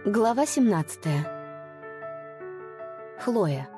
Глава 17. Хлоя.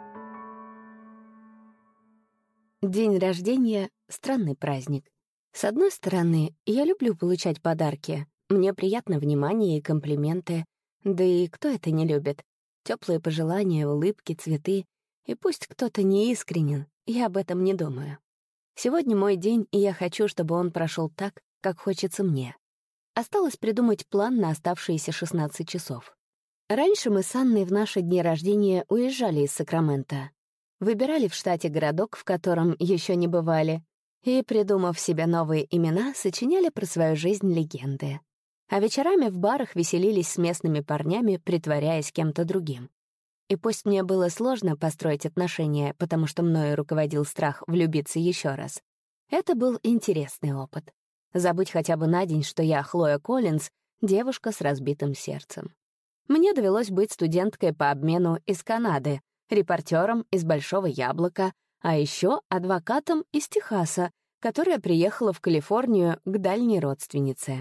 День рождения — странный праздник. С одной стороны, я люблю получать подарки. Мне приятно внимание и комплименты. Да и кто это не любит? Теплые пожелания, улыбки, цветы. И пусть кто-то не искренен, я об этом не думаю. Сегодня мой день, и я хочу, чтобы он прошел так, как хочется мне. Осталось придумать план на оставшиеся 16 часов. Раньше мы с Анной в наши дни рождения уезжали из Сакрамента. Выбирали в штате городок, в котором еще не бывали, и, придумав себе новые имена, сочиняли про свою жизнь легенды. А вечерами в барах веселились с местными парнями, притворяясь кем-то другим. И пусть мне было сложно построить отношения, потому что мною руководил страх влюбиться еще раз, это был интересный опыт. Забыть хотя бы на день, что я Хлоя Коллинз, девушка с разбитым сердцем. Мне довелось быть студенткой по обмену из Канады, репортером из Большого Яблока, а еще адвокатом из Техаса, которая приехала в Калифорнию к дальней родственнице.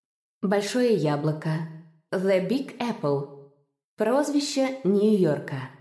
Большое Яблоко. The Big Apple. Прозвище Нью-Йорка.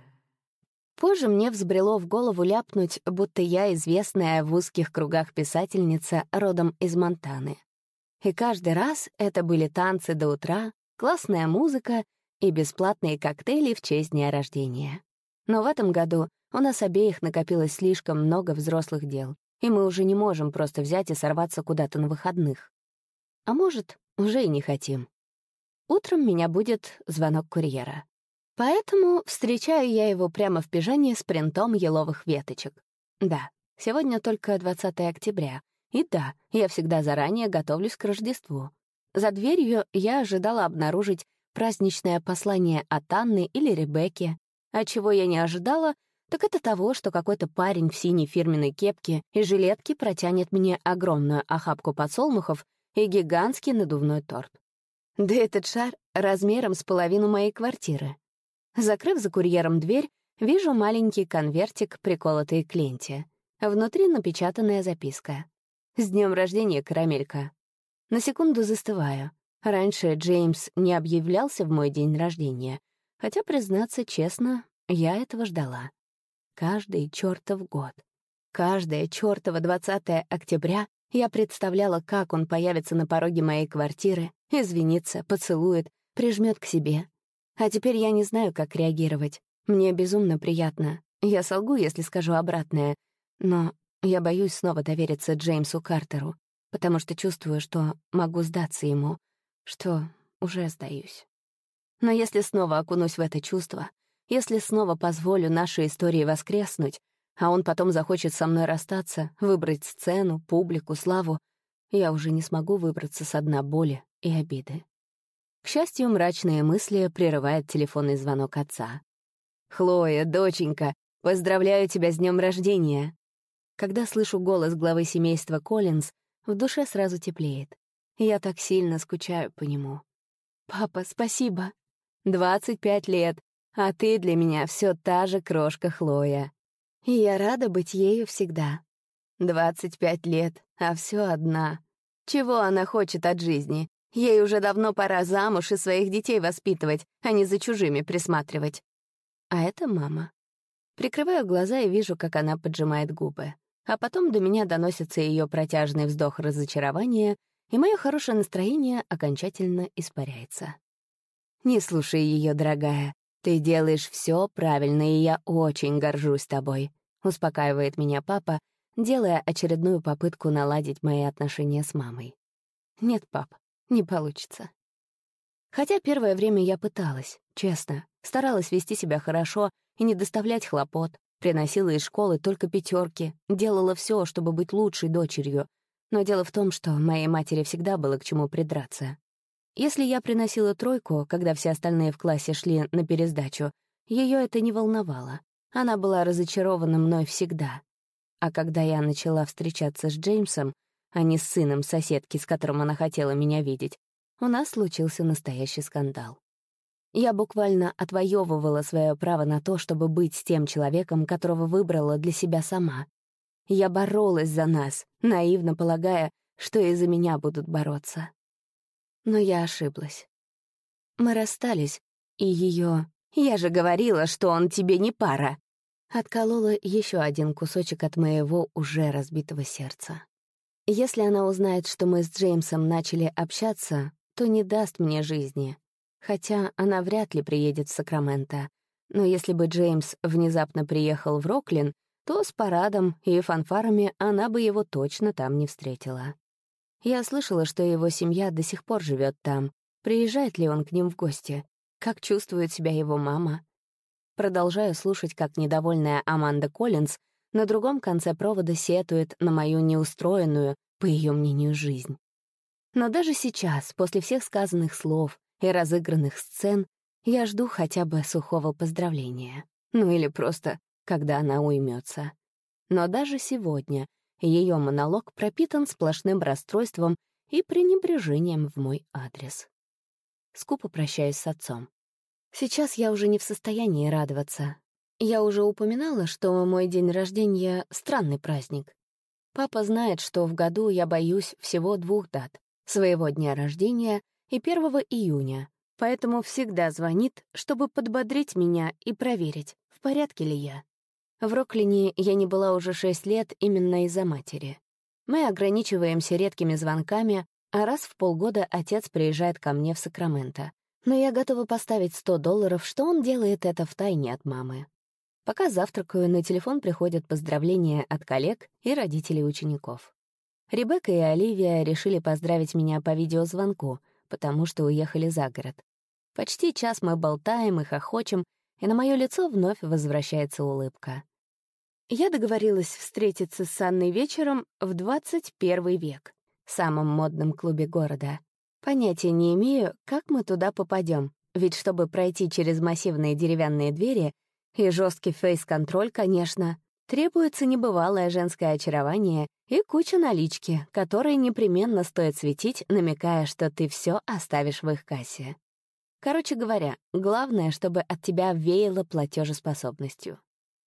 Позже мне взбрело в голову ляпнуть, будто я известная в узких кругах писательница родом из Монтаны. И каждый раз это были танцы до утра, классная музыка и бесплатные коктейли в честь дня рождения. Но в этом году у нас обеих накопилось слишком много взрослых дел, и мы уже не можем просто взять и сорваться куда-то на выходных. А может, уже и не хотим. Утром меня будет звонок курьера. Поэтому встречаю я его прямо в пижаме с принтом еловых веточек. Да, сегодня только 20 октября. И да, я всегда заранее готовлюсь к Рождеству. За дверью я ожидала обнаружить праздничное послание от Анны или Ребекки. А чего я не ожидала, так это того, что какой-то парень в синей фирменной кепке и жилетке протянет мне огромную охапку подсолнухов и гигантский надувной торт. Да этот шар размером с половину моей квартиры. Закрыв за курьером дверь, вижу маленький конвертик, приколотый к ленте. Внутри напечатанная записка. «С днем рождения, карамелька». На секунду застываю. Раньше Джеймс не объявлялся в мой день рождения, хотя, признаться честно, я этого ждала. Каждый чертов год. Каждое чертово 20 октября я представляла, как он появится на пороге моей квартиры, извинится, поцелует, прижмет к себе. А теперь я не знаю, как реагировать. Мне безумно приятно. Я солгу, если скажу обратное. Но я боюсь снова довериться Джеймсу Картеру, потому что чувствую, что могу сдаться ему, что уже сдаюсь. Но если снова окунусь в это чувство, если снова позволю нашей истории воскреснуть, а он потом захочет со мной расстаться, выбрать сцену, публику, славу, я уже не смогу выбраться со дна боли и обиды. К счастью, мрачные мысли прерывает телефонный звонок отца. «Хлоя, доченька, поздравляю тебя с днем рождения!» Когда слышу голос главы семейства Коллинз, в душе сразу теплеет. Я так сильно скучаю по нему. «Папа, спасибо!» 25 лет, а ты для меня все та же крошка Хлоя. И я рада быть ею всегда. 25 лет, а все одна. Чего она хочет от жизни? Ей уже давно пора замуж и своих детей воспитывать, а не за чужими присматривать. А это мама. Прикрываю глаза и вижу, как она поджимает губы. А потом до меня доносится ее протяжный вздох разочарования, и мое хорошее настроение окончательно испаряется. «Не слушай ее, дорогая. Ты делаешь все правильно, и я очень горжусь тобой», — успокаивает меня папа, делая очередную попытку наладить мои отношения с мамой. «Нет, пап, не получится». Хотя первое время я пыталась, честно, старалась вести себя хорошо и не доставлять хлопот, приносила из школы только 5, делала все, чтобы быть лучшей дочерью. Но дело в том, что моей матери всегда было к чему придраться. Если я приносила 3, когда все остальные в классе шли на пересдачу, ее это не волновало. Она была разочарована мной всегда. А когда я начала встречаться с Джеймсом, а не с сыном соседки, с которым она хотела меня видеть, у нас случился настоящий скандал. Я буквально отвоевывала свое право на то, чтобы быть с тем человеком, которого выбрала для себя сама. Я боролась за нас, наивно полагая, что из-за меня будут бороться. Но я ошиблась. Мы расстались, И ее «Я же говорила, что он тебе не пара!» отколола еще один кусочек от моего уже разбитого сердца. Если она узнает, что мы с Джеймсом начали общаться, то не даст мне жизни. Хотя она вряд ли приедет в Сакраменто. Но если бы Джеймс внезапно приехал в Роклин, то с парадом и фанфарами она бы его точно там не встретила. Я слышала, что его семья до сих пор живет там. Приезжает ли он к ним в гости? Как чувствует себя его мама? Продолжаю слушать, как недовольная Аманда Коллинз на другом конце провода сетует на мою неустроенную, по ее мнению, жизнь. Но даже сейчас, после всех сказанных слов и разыгранных сцен, я жду хотя бы сухого поздравления. Ну или просто, когда она уймется. Но даже сегодня ее монолог пропитан сплошным расстройством и пренебрежением в мой адрес. Скупо прощаюсь с отцом. Сейчас я уже не в состоянии радоваться. Я уже упоминала, что мой день рождения — странный праздник. Папа знает, что в году я боюсь всего 2 дат — своего дня рождения и 1 июня, поэтому всегда звонит, чтобы подбодрить меня и проверить, в порядке ли я. В Роклине я не была уже 6 лет именно из-за матери. Мы ограничиваемся редкими звонками, а раз в полгода отец приезжает ко мне в Сакраменто. Но я готова поставить $100, что он делает это втайне от мамы. Пока завтракаю, на телефон приходят поздравления от коллег и родителей учеников. Ребекка и Оливия решили поздравить меня по видеозвонку, потому что уехали за город. Почти час мы болтаем и хохочем, и на моё лицо вновь возвращается улыбка. Я договорилась встретиться с Анной вечером в 21 век, самом модном клубе города. Понятия не имею, как мы туда попадем, ведь чтобы пройти через массивные деревянные двери и жесткий фейс-контроль, конечно, требуется небывалое женское очарование и куча налички, которой непременно стоит светить, намекая, что ты все оставишь в их кассе. Короче говоря, главное, чтобы от тебя веяло платежеспособностью.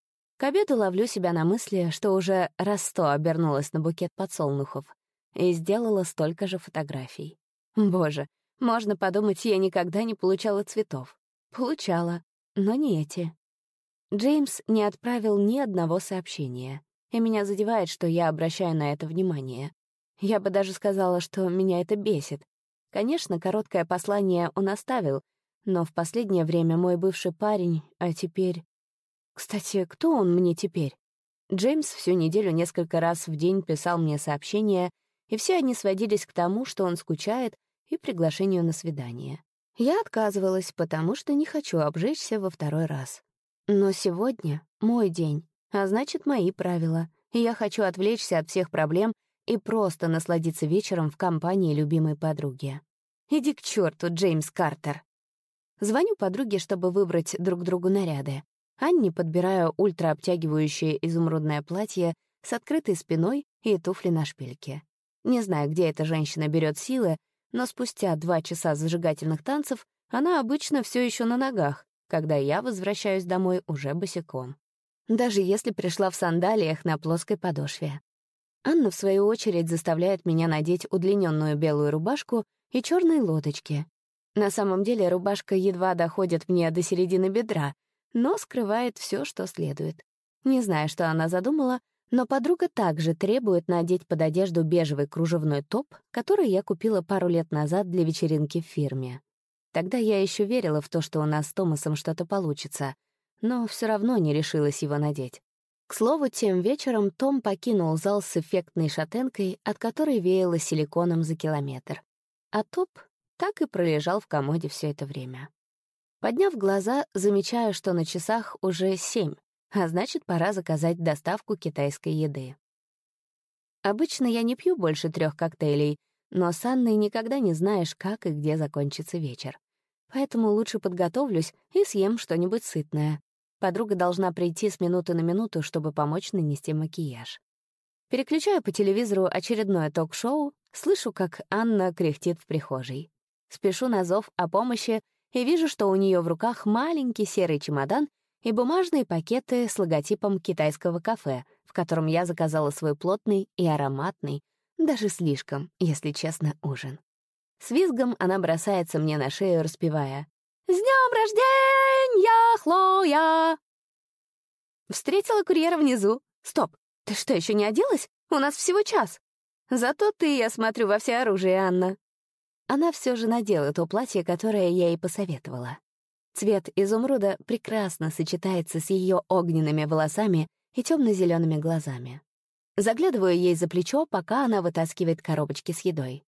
К обеду ловлю себя на мысли, что уже раз 100 обернулась на букет подсолнухов и сделала столько же фотографий. Боже, можно подумать, я никогда не получала цветов. Получала, но не эти. Джеймс не отправил ни одного сообщения, и меня задевает, что я обращаю на это внимание. Я бы даже сказала, что меня это бесит. Конечно, короткое послание он оставил, но в последнее время мой бывший парень, а теперь... Кстати, кто он мне теперь? Джеймс всю неделю несколько раз в день писал мне сообщения, и все они сводились к тому, что он скучает, и приглашению на свидание. Я отказывалась, потому что не хочу обжечься во 2 раз. Но сегодня мой день, а значит, мои правила, и я хочу отвлечься от всех проблем и просто насладиться вечером в компании любимой подруги. Иди к черту, Джеймс Картер. Звоню подруге, чтобы выбрать друг другу наряды. Анне подбираю ультраобтягивающее изумрудное платье с открытой спиной и туфли на шпильке. Не знаю, где эта женщина берет силы, но спустя 2 часа зажигательных танцев она обычно все еще на ногах, когда я возвращаюсь домой уже босиком. Даже если пришла в сандалиях на плоской подошве. Анна, в свою очередь, заставляет меня надеть удлиненную белую рубашку и черные лодочки. На самом деле рубашка едва доходит мне до середины бедра, но скрывает все, что следует. Не знаю, что она задумала, но подруга также требует надеть под одежду бежевый кружевной топ, который я купила пару лет назад для вечеринки в фирме. Тогда я еще верила в то, что у нас с Томасом что-то получится, но все равно не решилась его надеть. К слову, тем вечером Том покинул зал с эффектной шатенкой, от которой веяло силиконом за километр. А топ так и пролежал в комоде все это время. Подняв глаза, замечаю, что на часах уже 7, а значит, пора заказать доставку китайской еды. Обычно я не пью больше 3 коктейлей, но с Анной никогда не знаешь, как и где закончится вечер. Поэтому лучше подготовлюсь и съем что-нибудь сытное. Подруга должна прийти с минуты на минуту, чтобы помочь нанести макияж. Переключаю по телевизору очередное ток-шоу, слышу, как Анна кряхтит в прихожей. Спешу на зов о помощи и вижу, что у нее в руках маленький серый чемодан и бумажные пакеты с логотипом китайского кафе, в котором я заказала свой плотный и ароматный, даже слишком, если честно, ужин. С визгом она бросается мне на шею, распевая: «С днем рождения, Хлоя!» Встретила курьера внизу. «Стоп, ты что, еще не оделась? У нас всего час. Зато ты, я смотрю, во всеоружии, Анна». Она все же надела то платье, которое я ей посоветовала. Цвет изумруда прекрасно сочетается с ее огненными волосами и темно-зелеными глазами. Заглядываю ей за плечо, пока она вытаскивает коробочки с едой.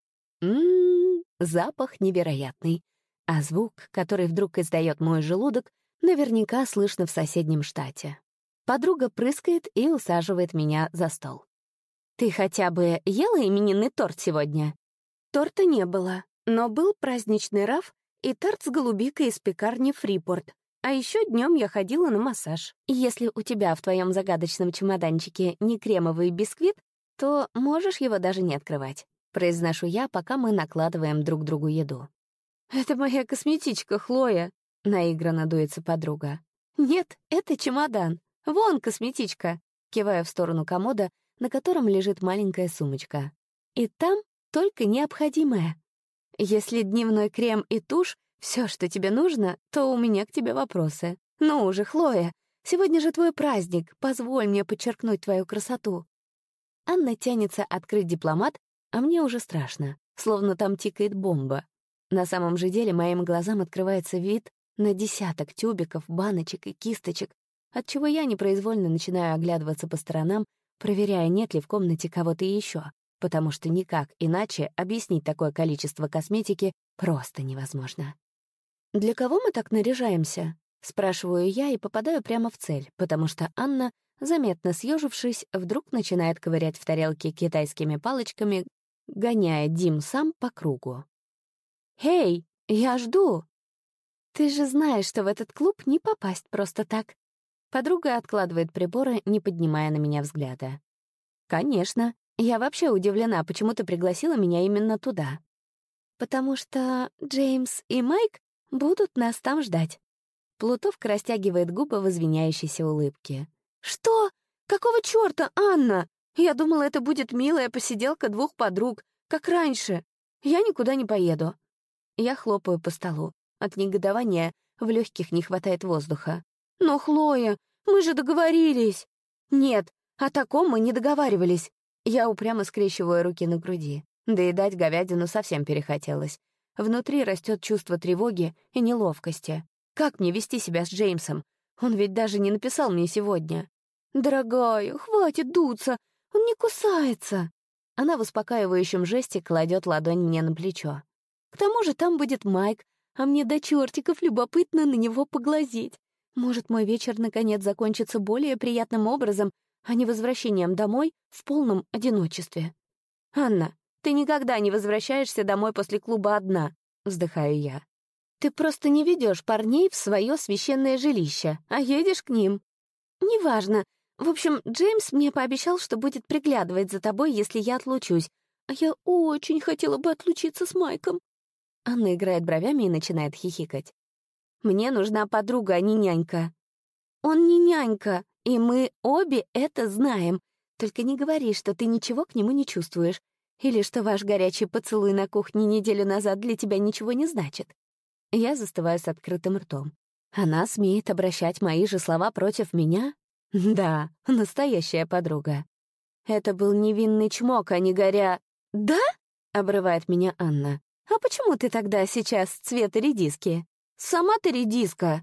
Запах невероятный. А звук, который вдруг издает мой желудок, наверняка слышно в соседнем штате. Подруга прыскает и усаживает меня за стол. «Ты хотя бы ела именинный торт сегодня?» Торта не было, но был праздничный раф и торт с голубикой из пекарни «Фрипорт». А еще днем я ходила на массаж. И если у тебя в твоем загадочном чемоданчике не кремовый бисквит, то можешь его даже не открывать. Произношу я, пока мы накладываем друг другу еду. «Это моя косметичка, Хлоя», — наигранно дуется подруга. «Нет, это чемодан. Вон косметичка», — киваю в сторону комода, на котором лежит маленькая сумочка. «И там только необходимое. Если дневной крем и тушь — все, что тебе нужно, то у меня к тебе вопросы. Ну уже, Хлоя, сегодня же твой праздник, позволь мне подчеркнуть твою красоту». Анна тянется открыть дипломат, а мне уже страшно, словно там тикает бомба. На самом же деле моим глазам открывается вид на десяток тюбиков, баночек и кисточек, отчего я непроизвольно начинаю оглядываться по сторонам, проверяя, нет ли в комнате кого-то еще, потому что никак иначе объяснить такое количество косметики просто невозможно. «Для кого мы так наряжаемся?» — спрашиваю я и попадаю прямо в цель, потому что Анна, заметно съежившись, вдруг начинает ковырять в тарелке китайскими палочками, гоняя дим-сам по кругу. «Эй, я жду!» «Ты же знаешь, что в этот клуб не попасть просто так». Подруга откладывает приборы, не поднимая на меня взгляда. «Конечно. Я вообще удивлена, почему ты пригласила меня именно туда». «Потому что Джеймс и Майк будут нас там ждать». Плутовка растягивает губы в извиняющейся улыбке. «Что? Какого чёрта, Анна? Я думала, это будет милая посиделка двух подруг, как раньше. Я никуда не поеду». Я хлопаю по столу. От негодования в легких не хватает воздуха. «Но, Хлоя, мы же договорились!» «Нет, о таком мы не договаривались!» Я упрямо скрещиваю руки на груди. Доедать говядину совсем перехотелось. Внутри растет чувство тревоги и неловкости. Как мне вести себя с Джеймсом? Он ведь даже не написал мне сегодня. «Дорогая, хватит дуться! Он не кусается!» Она в успокаивающем жесте кладет ладонь мне на плечо. «К тому же там будет Майк, а мне до чертиков любопытно на него поглазеть. Может, мой вечер наконец закончится более приятным образом, а не возвращением домой в полном одиночестве». «Анна, ты никогда не возвращаешься домой после клуба одна», — вздыхаю я. «Ты просто не ведешь парней в свое священное жилище, а едешь к ним». «Неважно. В общем, Джеймс мне пообещал, что будет приглядывать за тобой, если я отлучусь. А я очень хотела бы отлучиться с Майком». Анна играет бровями и начинает хихикать. «Мне нужна подруга, а не нянька». «Он не нянька, и мы обе это знаем. Только не говори, что ты ничего к нему не чувствуешь. Или что ваш горячий поцелуй на кухне неделю назад для тебя ничего не значит». Я застываю с открытым ртом. Она смеет обращать мои же слова против меня? Да, настоящая подруга. Это был невинный чмок, а не горя... «Да?» — обрывает меня Анна. «А почему ты тогда сейчас цвета редиски? Сама ты редиска!»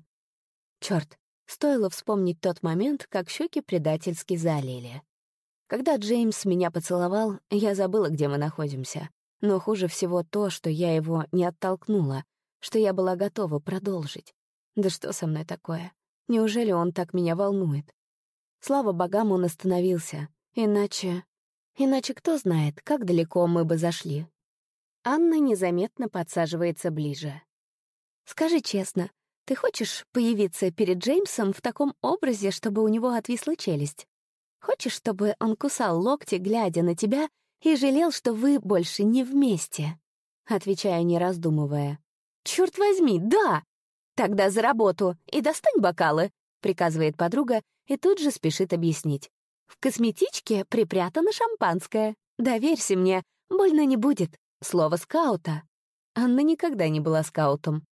Чёрт, стоило вспомнить тот момент, как щеки предательски залили. Когда Джеймс меня поцеловал, я забыла, где мы находимся. Но хуже всего то, что я его не оттолкнула, что я была готова продолжить. Да что со мной такое? Неужели он так меня волнует? Слава богам, он остановился. Иначе кто знает, как далеко мы бы зашли. Анна незаметно подсаживается ближе. «Скажи честно, ты хочешь появиться перед Джеймсом в таком образе, чтобы у него отвисла челюсть? Хочешь, чтобы он кусал локти, глядя на тебя, и жалел, что вы больше не вместе?» Отвечаю, не раздумывая. «Чёрт возьми, да! Тогда за работу и достань бокалы», — приказывает подруга и тут же спешит объяснить. «В косметичке припрятано шампанское. Доверься мне, больно не будет. Слово скаута». Анна никогда не была скаутом.